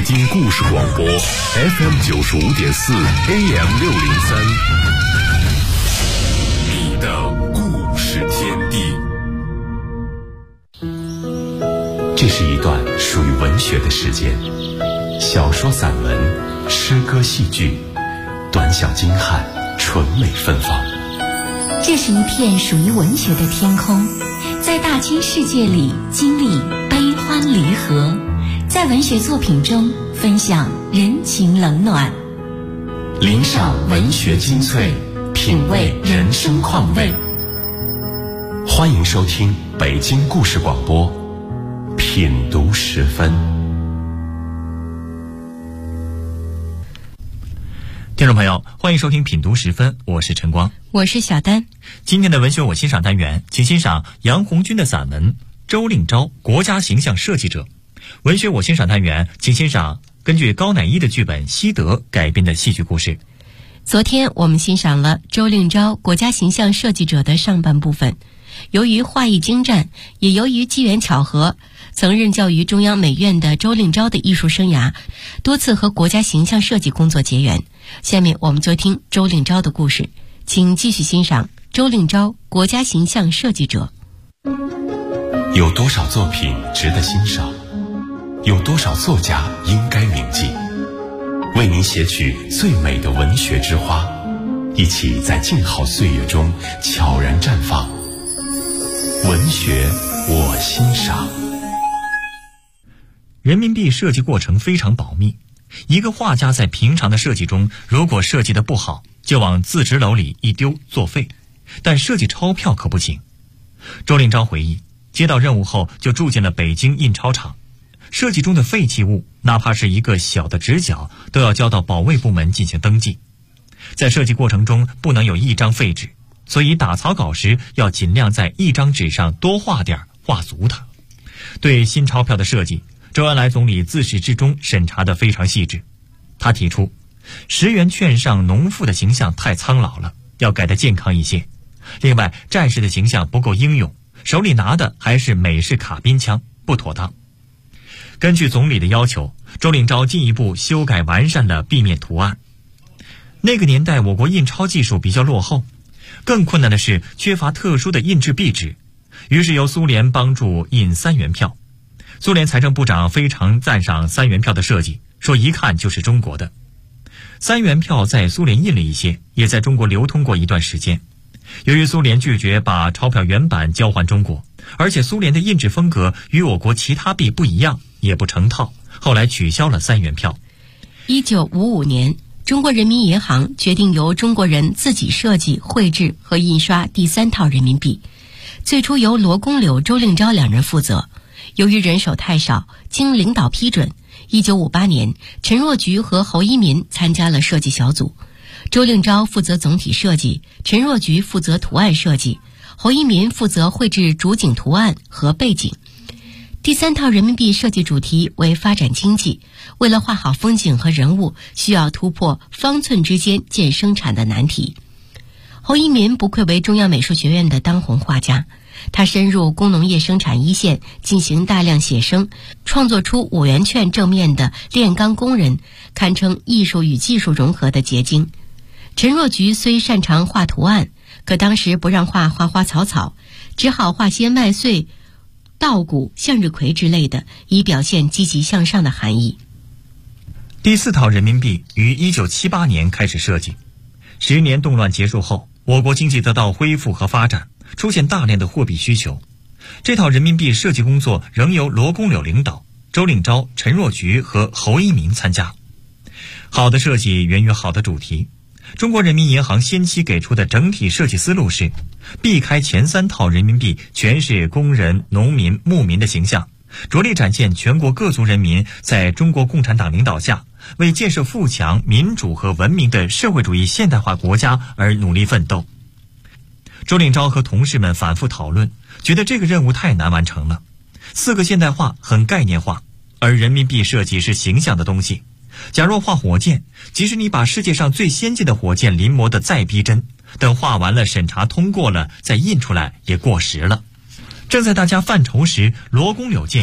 京故事广播 FM95.4 AM603，你的故事天地。这是一段属于文学的时间，小说、散文、诗歌、戏剧，短小精悍，纯美芬芳。 这是一片属于文学的天空，在大千世界里经历悲欢离合，在文学作品中分享人情冷暖， 聆赏文学精粹，品味人生况味。欢迎收听北京故事广播品读时分。 听众朋友，欢迎收听品读时分，我是陈光， 我是小丹。 今天的文学我欣赏单元，请欣赏杨红军的散文《周令钊，国家形象设计者》。文学我欣赏单元，请欣赏根据高乃伊的剧本《西德》改编的戏剧故事。 昨天我们欣赏了周令钊国家形象设计者的上半部分。由于画艺精湛，也由于机缘巧合，曾任教于中央美院的周令钊的艺术生涯多次和国家形象设计工作结缘。下面我们就听周令钊的故事，请继续欣赏周令钊国家形象设计者。 有多少作品值得欣赏？有多少作家应该铭记？为您写取最美的文学之花，一起在静好岁月中悄然绽放。文学我欣赏。 人民币设计过程非常保密，一个画家在平常的设计中，如果设计得不好，就往自执篓里一丢作废，但设计钞票可不行。周令钊回忆，接到任务后就住进了北京印钞厂，设计中的废弃物，哪怕是一个小的直角，都要交到保卫部门进行登记。在设计过程中不能有一张废纸，所以打草稿时要尽量在一张纸上多画点，画足它。对新钞票的设计，周恩来总理自始至终审查得非常细致。他提出10元券上农妇的形象太苍老了，要改得健康一些。另外，战士的形象不够英勇，手里拿的还是美式卡宾枪，不妥当。根据总理的要求，周令钊进一步修改完善了壁面图案。那个年代我国印钞技术比较落后，更困难的是缺乏特殊的印制壁纸，于是由苏联帮助印3元票。苏联财政部长非常赞赏3元票的设计，说一看就是中国的。3元票在苏联印了一些，也在中国流通过一段时间。由于苏联拒绝把钞票原版交还中国，而且苏联的印制风格与我国其他币不一样，也不成套，后来取消了3元票。 1955年，中国人民银行决定由中国人自己设计、绘制和印刷第3套人民币，最初由罗公柳、周令钊2人负责。由于人手太少，经领导批准，1958年，陈若菊和侯一民参加了设计小组。周令钊负责总体设计，陈若菊负责图案设计，侯一民负责绘制主景图案和背景。第3套人民币设计主题为发展经济，为了画好风景和人物，需要突破方寸之间建生产的难题。侯一民不愧为中央美术学院的当红画家，他深入工农业生产一线，进行大量写生，创作出5元券正面的炼钢工人，堪称艺术与技术融合的结晶。陈若菊虽擅长画图案，可当时不让画花花草草，只好画些麦穗、稻谷、向日葵之类的，以表现积极向上的含义。 第4套人民币于1978年开始设计。10年动乱结束后，我国经济得到恢复和发展，出现大量的货币需求。这套人民币设计工作仍由罗公柳领导，周令钊、陈若菊和侯一民参加。好的设计源于好的主题。中国人民银行先期给出的整体设计思路是，避开前3套人民币全是工人、农民、牧民的形象，着力展现全国各族人民在中国共产党领导下，为建设富强、民主和文明的社会主义现代化国家而努力奋斗。周令钊和同事们反复讨论，觉得这个任务太难完成了。4个现代化很概念化，而人民币设计是形象的东西。假若画火箭，即使你把世界上最先进的火箭临摹得再逼真，等画完了、审查通过了，再印出来也过时了。正在大家犯愁时，罗公柳建议可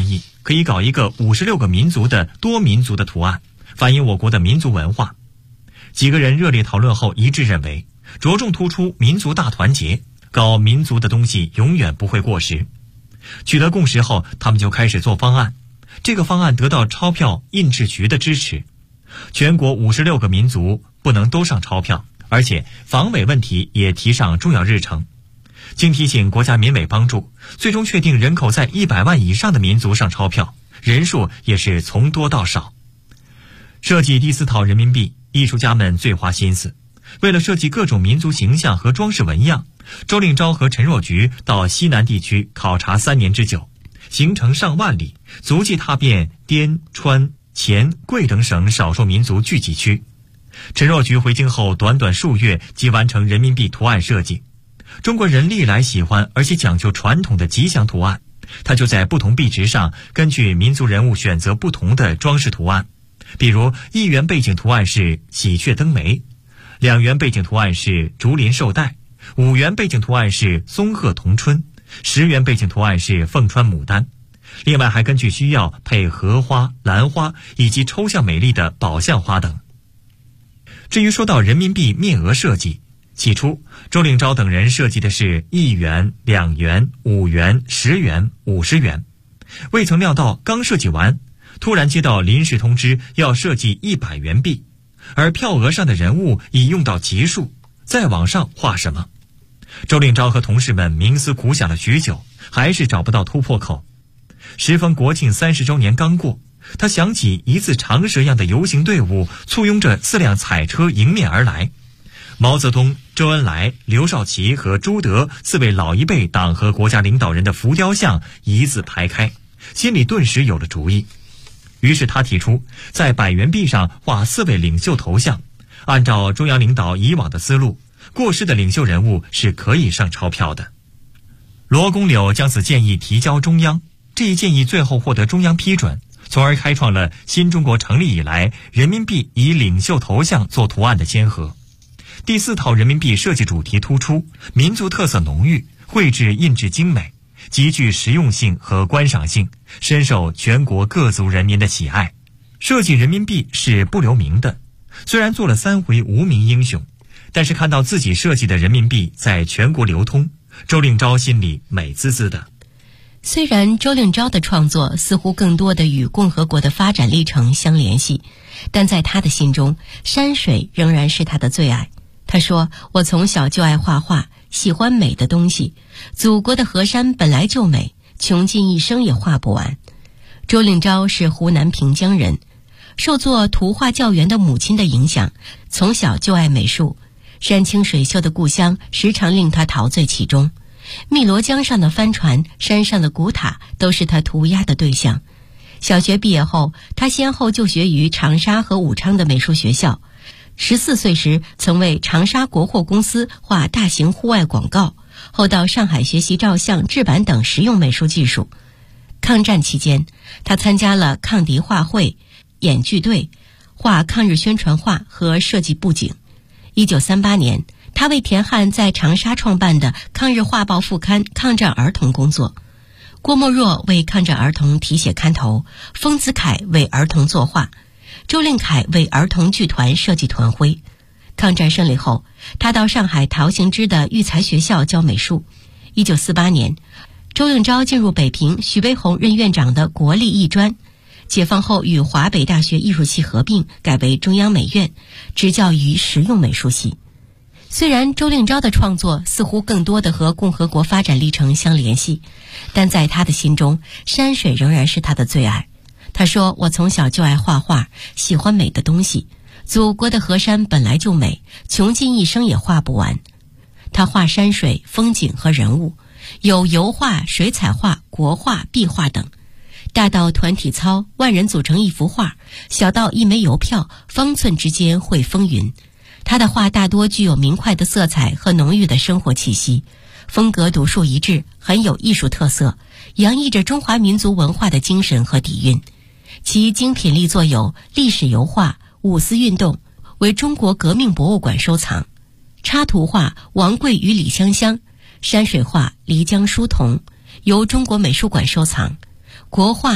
可以搞一个56个民族的多民族的图案，反映我国的民族文化。几个人热烈讨论后一致认为，着重突出民族大团结，搞民族的东西永远不会过时。取得共识后，他们就开始做方案。这个方案得到钞票印制局的支持，全国56个民族不能都上钞票，而且防伪问题也提上重要日程。经提醒国家民委帮助，最终确定人口在100万以上的民族上钞票，人数也是从多到少。设计第4套人民币，艺术家们最花心思。为了设计各种民族形象和装饰纹样，周令钊和陈若菊到西南地区考察3年之久，行程上万里，足迹踏遍滇川黔桂等省少数民族聚集区。陈若菊回京后短短数月即完成人民币图案设计。中国人历来喜欢而且讲究传统的吉祥图案，他就在不同币值上根据民族人物选择不同的装饰图案。比如1元背景图案是喜鹊登梅，2元背景图案是竹林绶带，5元背景图案是松鹤同春，10元背景图案是凤穿牡丹。另外还根据需要配荷花、兰花以及抽象美丽的宝相花等。至于说到人民币面额设计，起初周令钊等人设计的是1元、2元、5元、10元、50元，未曾料到刚设计完，突然接到临时通知要设计100元币，而票额上的人物已用到极数，再往上画什么？周令钊和同事们冥思苦想了许久，还是找不到突破口。时逢国庆30周年刚过，他想起一字长蛇样的游行队伍簇拥着4辆彩车迎面而来，毛泽东、周恩来、刘少奇和朱德4位老一辈党和国家领导人的浮雕像一字排开，心里顿时有了主意。于是他提出在100元币上画4位领袖头像，按照中央领导以往的思路，过世的领袖人物是可以上钞票的。罗公柳将此建议提交中央，这一建议最后获得中央批准，从而开创了新中国成立以来人民币以领袖头像做图案的先河。第4套人民币设计主题突出，民族特色浓郁，绘制印制精美，极具实用性和观赏性，深受全国各族人民的喜爱。设计人民币是不留名的，虽然做了3回无名英雄，但是看到自己设计的人民币在全国流通，周令钊心里美滋滋的。 虽然周令钊的创作似乎更多的与共和国的发展历程相联系，但在他的心中，山水仍然是他的最爱。他说，我从小就爱画画，喜欢美的东西，祖国的河山本来就美，穷尽一生也画不完。周令钊是湖南平江人，受做图画教员的母亲的影响，从小就爱美术。山清水秀的故乡时常令他陶醉其中，汨罗江上的帆船，山上的古塔都是他涂鸦的对象。小学毕业后，他先后就学于长沙和武昌的美术学校。14岁时曾为长沙国货公司画大型户外广告，后到上海学习照相、制版等实用美术技术。抗战期间，他参加了抗敌画会、演剧队，画抗日宣传画和设计布景。1938年，他为田汉在长沙创办的抗日画报副刊《抗战儿童》工作。郭沫若为抗战儿童题写刊头，丰子恺为儿童作画，周令恺为儿童剧团设计团徽。抗战胜利后，他到上海陶行知的育才学校教美术。1948年，周令钊进入北平徐悲鸿任院长的国立艺专，解放后与华北大学艺术系合并，改为中央美院，执教于实用美术系。虽然周令钊的创作似乎更多的和共和国发展历程相联系，但在他的心中，山水仍然是他的最爱。他说，我从小就爱画画，喜欢美的东西，祖国的河山本来就美，穷尽一生也画不完。他画山水、风景和人物，有油画、水彩画、国画、壁画等，大到团体操，万人组成一幅画，小到一枚邮票，方寸之间会风云。他的画大多具有明快的色彩和浓郁的生活气息，风格独树一帜，很有艺术特色，洋溢着中华民族文化的精神和底蕴。其精品力作有历史油画、五四运动，为中国革命博物馆收藏；插图画王贵与李香香，山水画漓江书童，由中国美术馆收藏；国画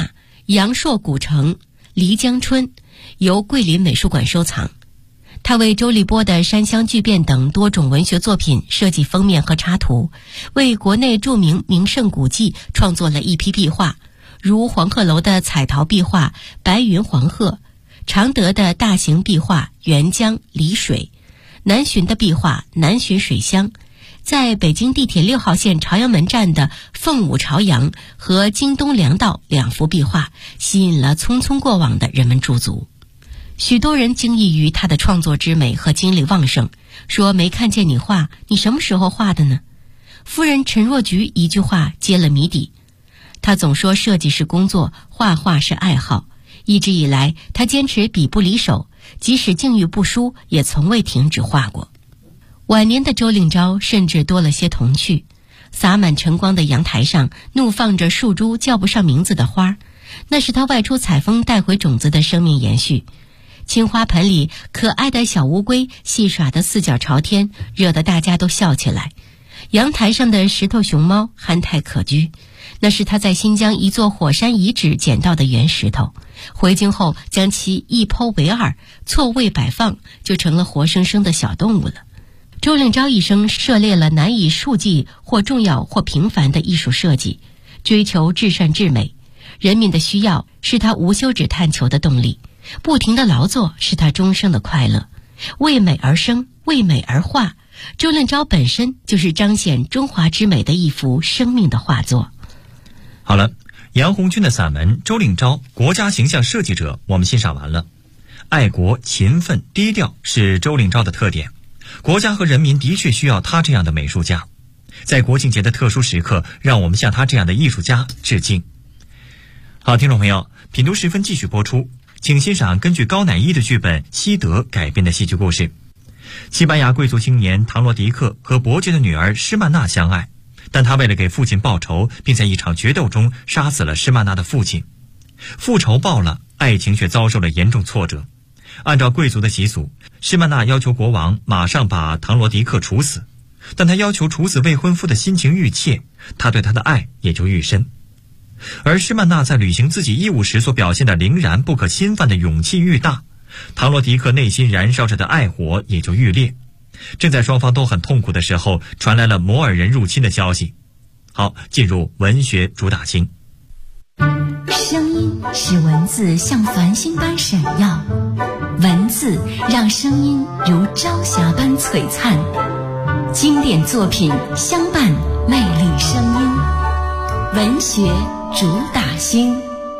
阳朔古城漓江春，由桂林美术馆收藏。他为周立波的《山乡巨变》等多种文学作品设计封面和插图，为国内著名名胜古迹创作了一批壁画，如黄鹤楼的彩陶壁画《白云黄鹤》，常德的大型壁画《沅江漓水》，南浔的壁画《南浔水乡》，在北京地铁6号线朝阳门站的凤舞朝阳和京东粮道2幅壁画，吸引了匆匆过往的人们驻足。许多人惊异于他的创作之美和精力旺盛，说没看见你画，你什么时候画的呢？夫人陈若菊一句话揭了谜底。他总说设计是工作，画画是爱好。一直以来，他坚持笔不离手，即使境遇不舒，也从未停止画过。晚年的周令钊甚至多了些童趣，洒满晨光的阳台上怒放着数株叫不上名字的花，那是他外出采风带回种子的生命延续。青花盆里可爱的小乌龟戏耍得四脚朝天，惹得大家都笑起来。阳台上的石头熊猫憨态可掬，那是他在新疆一座火山遗址捡到的原石头，回京后将其一剖为二，错位摆放，就成了活生生的小动物了。周令钊一生涉猎了难以数计或重要或平凡的艺术设计，追求至善至美。人民的需要是他无休止探求的动力，不停的劳作是他终生的快乐。为美而生，为美而画，周令钊本身就是彰显中华之美的一幅生命的画作。 好了，杨红军的散文《周令钊：国家形象设计者》我们欣赏完了。爱国、勤奋、低调是周令钊的特点，国家和人民的确需要他这样的美术家。在国庆节的特殊时刻，让我们向他这样的艺术家致敬。好，听众朋友，品读时分继续播出，请欣赏根据高乃伊的剧本《西德》改编的戏剧故事。西班牙贵族青年唐罗迪克和伯爵的女儿施曼娜相爱，但他为了给父亲报仇，并在一场决斗中杀死了施曼娜的父亲。复仇报了，爱情却遭受了严重挫折。按照贵族的习俗，施曼娜要求国王马上把唐罗迪克处死，但他要求处死未婚夫的心情愈切，他对他的爱也就愈深。而施曼娜在履行自己义务时所表现的凛然不可侵犯的勇气愈大，唐罗迪克内心燃烧着的爱火也就愈烈。正在双方都很痛苦的时候，传来了摩尔人入侵的消息。好，进入文学主打星。 声音使文字像繁星般闪耀，文字让声音如朝霞般璀璨。经典作品相伴，魅力声音。文学主打星。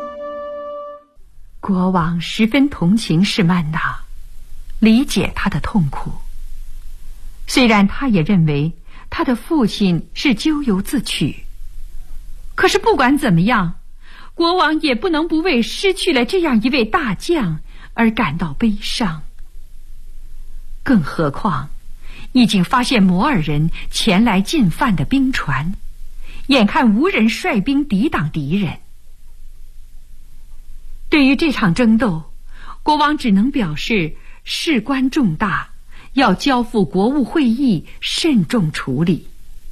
国王十分同情施曼娜，理解她的痛苦。虽然他也认为他的父亲是咎由自取，可是不管怎么样，国王也不能不为失去了这样一位大将而感到悲伤。更何况已经发现摩尔人前来进犯的兵船，眼看无人率兵抵挡敌人。对于这场争斗，国王只能表示事关重大，要交付国务会议慎重处理。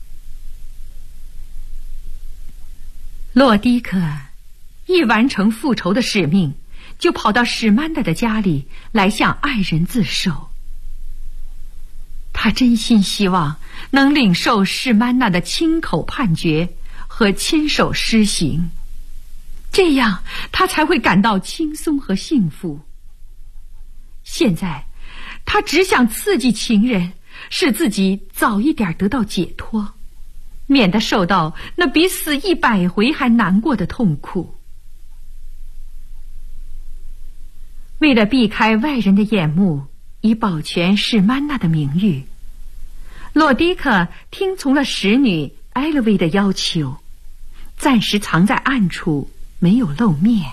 洛迪克一完成复仇的使命，就跑到史曼娜的家里来向爱人自首。他真心希望能领受史曼娜的亲口判决和亲手施行，这样他才会感到轻松和幸福。现在他只想刺激情人，使自己早一点得到解脱，免得受到那比死100回还难过的痛苦。为了避开外人的眼目，以保全史曼娜的名誉，洛迪克听从了使女埃勒维的要求，暂时藏在暗处，没有露面。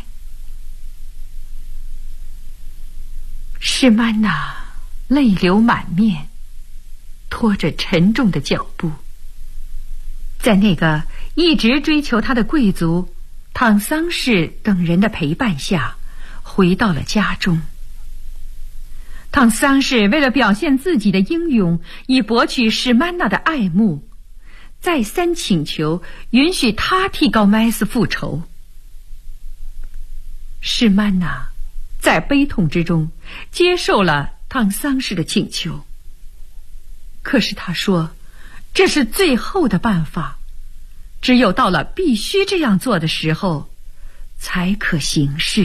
史曼娜泪流满面，拖着沉重的脚步，在那个一直追求她的贵族唐桑氏等人的陪伴下，回到了家中。唐桑氏为了表现自己的英勇，以博取史曼娜的爱慕，再三请求允许他替高麦斯复仇。 施曼娜在悲痛之中接受了汤桑士的请求，可是他说这是最后的办法，只有到了必须这样做的时候才可行事。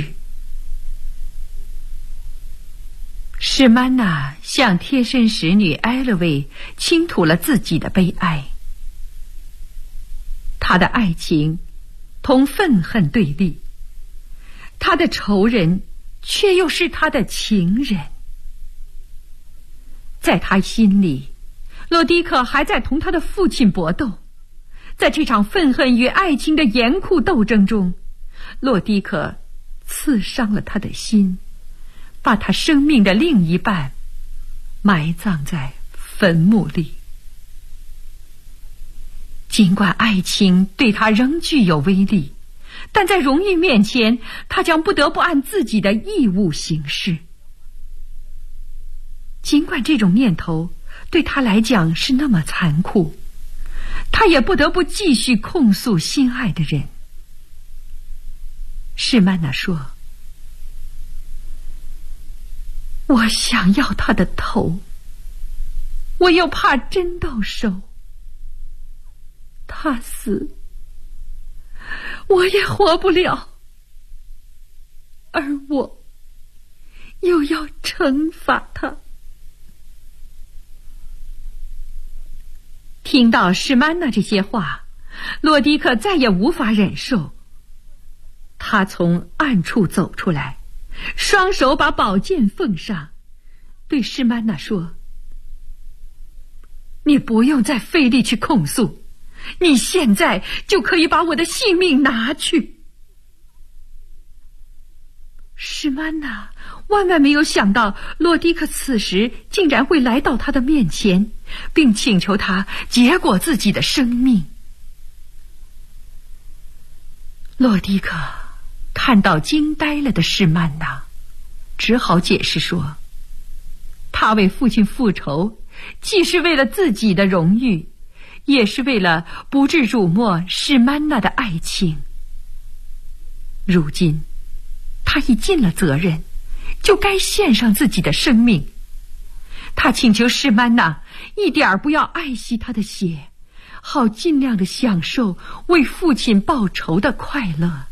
施曼娜向贴身使女埃勒维倾吐了自己的悲哀，她的爱情同愤恨对立，她的仇人却又是她的情人。在她心里，洛迪克还在同他的父亲搏斗，在这场愤恨与爱情的严酷斗争中，洛迪克刺伤了他的心，把他生命的另一半埋葬在坟墓里。尽管爱情对他仍具有威力，但在荣誉面前，他将不得不按自己的义务行事。尽管这种念头对他来讲是那么残酷，他也不得不继续控诉心爱的人。施曼娜说：我想要他的头，我又怕针到手，他死，我也活不了，而我又要惩罚他。听到施曼娜这些话，洛迪克再也无法忍受，他从暗处走出来，双手把宝剑奉上，对施曼娜说：你不用再费力去控诉，你现在就可以把我的性命拿去。施曼娜万万没有想到洛迪克此时竟然会来到他的面前，并请求他结果自己的生命。洛迪克看到惊呆了的施曼娜，只好解释说，他为父亲复仇，既是为了自己的荣誉，也是为了不致辱没施曼娜的爱情。如今他已尽了责任，就该献上自己的生命。他请求施曼娜一点不要爱惜他的血，好尽量的享受为父亲报仇的快乐。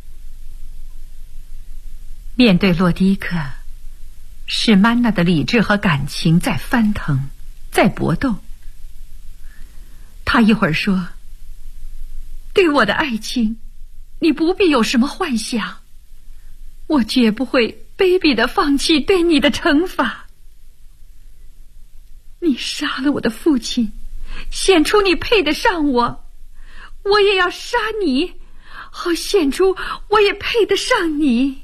面对洛迪克，施曼娜的理智和感情在翻腾，在搏斗。他一会儿说：对我的爱情，你不必有什么幻想，我绝不会卑鄙地放弃对你的惩罚。你杀了我的父亲，显出你配得上我，我也要杀你，好显出我也配得上你。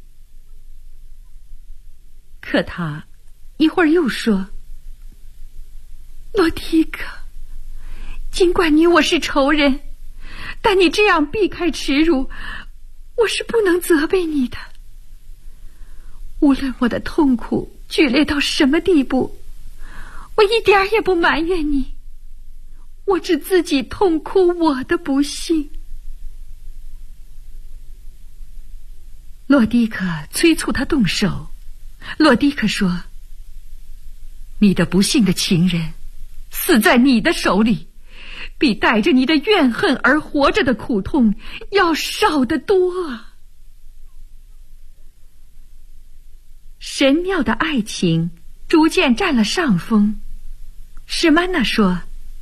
可他一会儿又说：洛迪克，尽管你我是仇人，但你这样避开耻辱，我是不能责备你的。无论我的痛苦剧烈到什么地步，我一点也不埋怨你，我只自己痛哭我的不幸。洛迪克催促他动手。洛迪克说：你的不幸的情人死在你的手里，比带着你的怨恨而活着的苦痛要少得多啊。神妙的爱情逐渐占了上风。施曼娜说：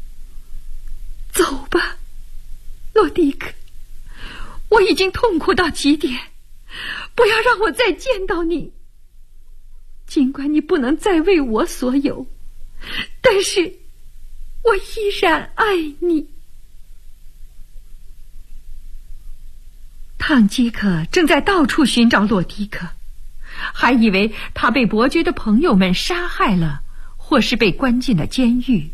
走吧，洛迪克，我已经痛苦到极点，不要让我再见到你。尽管你不能再为我所有，但是我依然爱你。唐吉克正在到处寻找洛迪克，还以为他被伯爵的朋友们杀害了，或是被关进了监狱。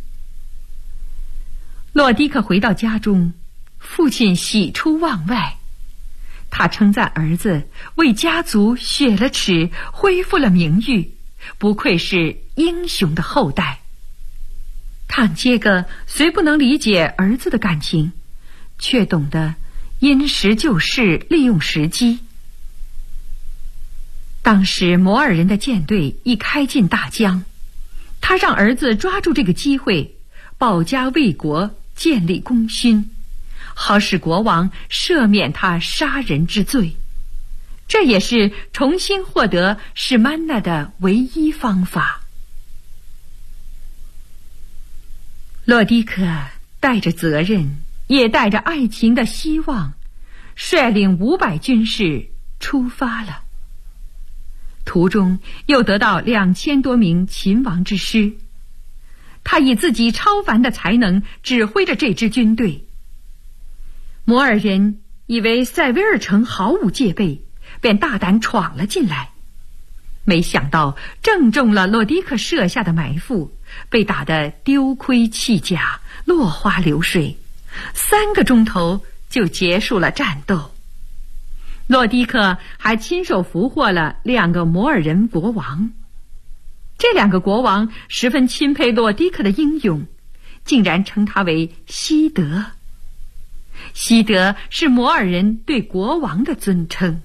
洛迪克回到家中，父亲喜出望外，他称赞儿子为家族雪了耻，恢复了名誉，不愧是英雄的后代。唐杰格虽不能理解儿子的感情，却懂得因时就势，利用时机。 当时摩尔人的舰队已开进大江，他让儿子抓住这个机会，保家卫国，建立功勋，好使国王赦免他杀人之罪。这也是重新获得史曼娜的唯一方法。洛狄克带着责任，也带着爱情的希望，率领500军士出发了。途中又得到2000多名秦王之师，他以自己超凡的才能指挥着这支军队。摩尔人以为塞维尔城毫无戒备，便大胆闯了进来，没想到正中了洛狄克设下的埋伏，被打得丢盔弃甲，落花流水，3个钟头就结束了战斗。洛狄克还亲手俘获了2个摩尔人国王，这2个国王十分钦佩洛狄克的英勇，竟然称他为西德。西德是摩尔人对国王的尊称。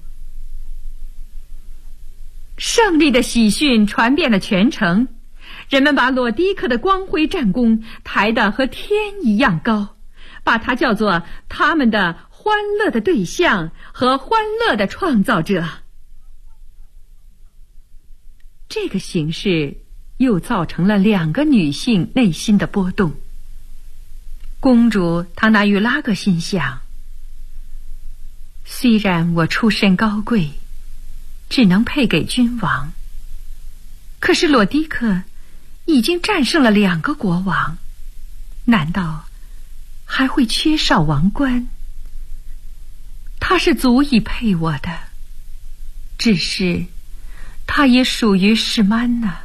胜利的喜讯传遍了全城，人们把洛狄克的光辉战功抬得和天一样高，把他叫做他们的欢乐的对象和欢乐的创造者。这个形势又造成了2个女性内心的波动。公主唐纳玉拉格心想，虽然我出身高贵，只能配给君王，可是洛狄克已经战胜了2个国王，难道还会缺少王冠？他是足以配我的，只是他也属于史曼娜。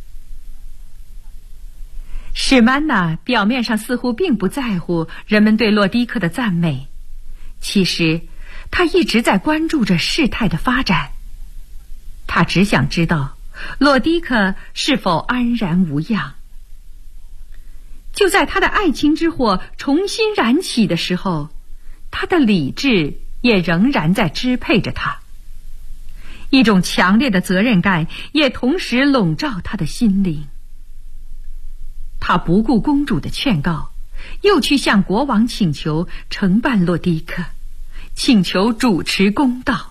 史曼娜表面上似乎并不在乎人们对洛狄克的赞美，其实他一直在关注着事态的发展。他只想知道洛狄克是否安然无恙。就在他的爱情之火重新燃起的时候，他的理智也仍然在支配着他，一种强烈的责任感也同时笼罩他的心灵。他不顾公主的劝告，又去向国王请求承办洛狄克，请求主持公道。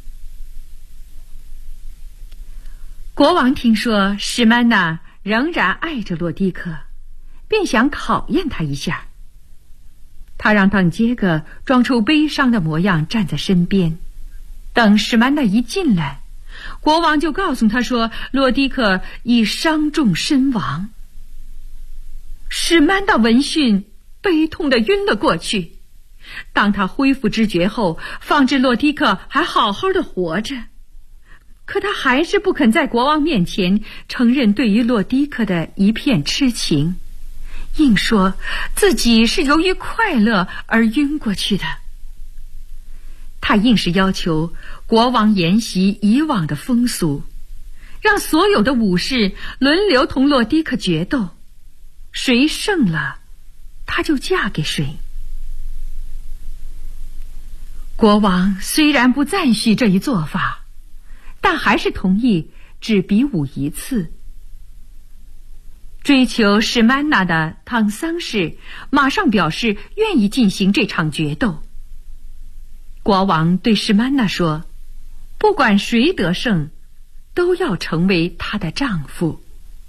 国王听说史曼娜仍然爱着洛狄克，便想考验他一下。他让邓杰格装出悲伤的模样站在身边，等史曼娜一进来，国王就告诉他说洛狄克已伤重身亡。史曼娜闻讯悲痛地晕了过去，当他恢复知觉后，方知洛狄克还好好的活着，可他还是不肯在国王面前承认对于洛狄克的一片痴情，硬说自己是由于快乐而晕过去的。他硬是要求国王沿袭以往的风俗，让所有的武士轮流同洛狄克决斗，谁胜了他就嫁给谁。国王虽然不赞许这一做法，但还是同意只比武一次。追求史曼娜的汤桑氏马上表示愿意进行这场决斗。国王对史曼娜说，不管谁得胜，都要成为她的丈夫。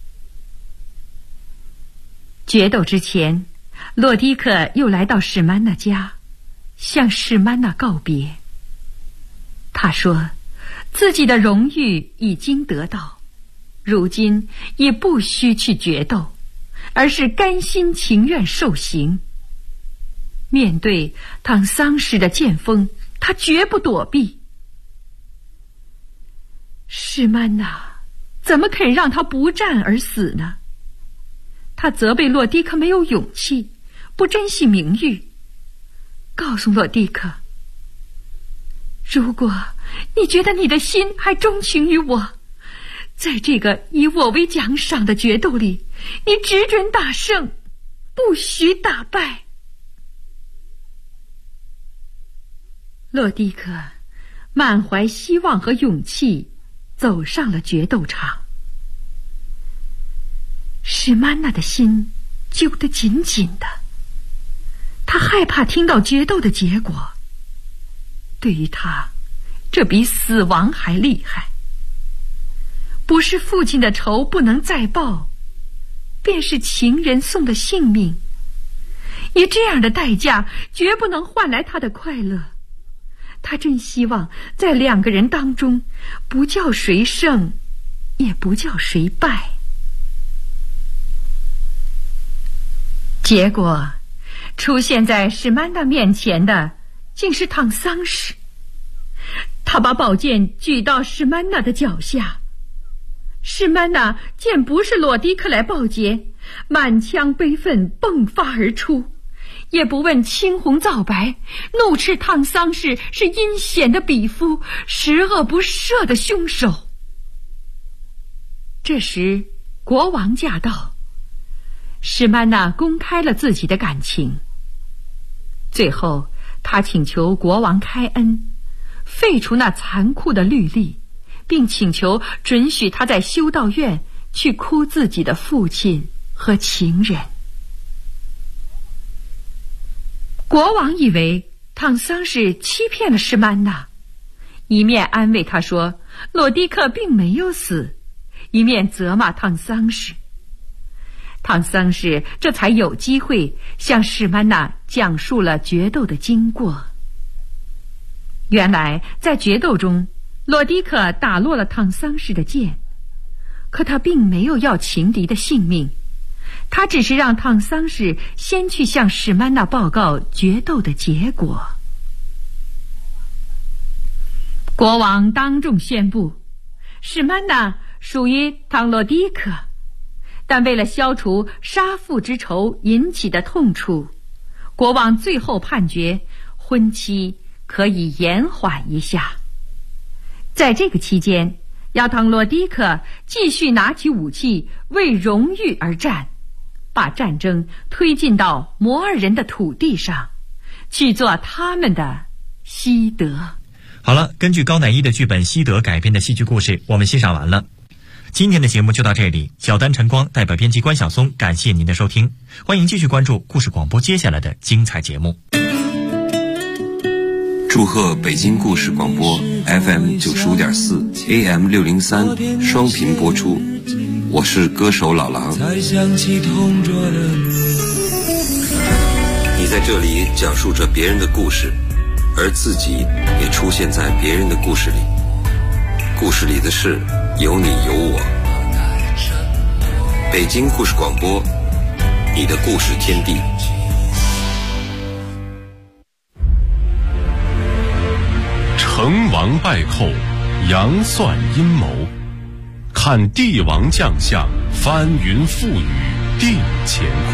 决斗之前，洛狄克又来到史曼娜家，向史曼娜告别。他说自己的荣誉已经得到，如今也不需去决斗，而是甘心情愿受刑。面对汤桑氏的剑锋，他绝不躲避。史曼娜怎么肯让他不战而死呢？他责备洛狄克没有勇气，不珍惜名誉，告诉洛狄克，如果你觉得你的心还钟情于我，在这个以我为奖赏的决斗里，你只准打胜，不许打败。洛狄克满怀希望和勇气， 走上了决斗场。史曼娜的心揪得紧紧的，她害怕听到决斗的结果。对于她，这比死亡还厉害。不是父亲的仇不能再报，便是情人送的性命。以这样的代价，绝不能换来他的快乐。他真希望在两个人当中，不叫谁胜，也不叫谁败。结果，出现在史曼娜面前的，竟是唐桑史。他把宝剑举到史曼娜的脚下。史曼娜见不是洛迪克来报捷，满腔悲愤迸发而出，也不问青红皂白，怒斥唐桑史是阴险的鄙夫，十恶不赦的凶手。这时国王驾到，史曼娜公开了自己的感情。最后他请求国王开恩，废除那残酷的律例，并请求准许他在修道院去哭自己的父亲和情人。国王以为唐桑史欺骗了史曼娜，一面安慰他说洛迪克并没有死，一面责骂唐桑史。唐桑史这才有机会向史曼娜讲述了决斗的经过。原来在决斗中，洛迪克打落了唐桑史的剑，可他并没有要情敌的性命，他只是让唐桑史先去向史曼娜报告决斗的结果。国王当众宣布，史曼娜属于唐洛迪克，但为了消除杀父之仇引起的痛楚，国王最后判决婚期可以延缓一下。在这个期间，要唐洛迪克继续拿起武器为荣誉而战，把战争推进到摩尔人的土地上，去做他们的西德。 好了，根据高乃伊的剧本《西德》改编的戏剧故事，我们欣赏完了。今天的节目就到这里，小丹晨光代表编辑关晓松感谢您的收听，欢迎继续关注故事广播接下来的精彩节目。 祝贺北京故事广播 FM 95.4 AM 603双频播出，我是歌手老狼。你在这里讲述着别人的故事，而自己也出现在别人的故事里，故事里的事有你有我。北京故事广播，你的故事天地。 成王败寇，杨算阴谋，看帝王将相，翻云覆雨定乾坤。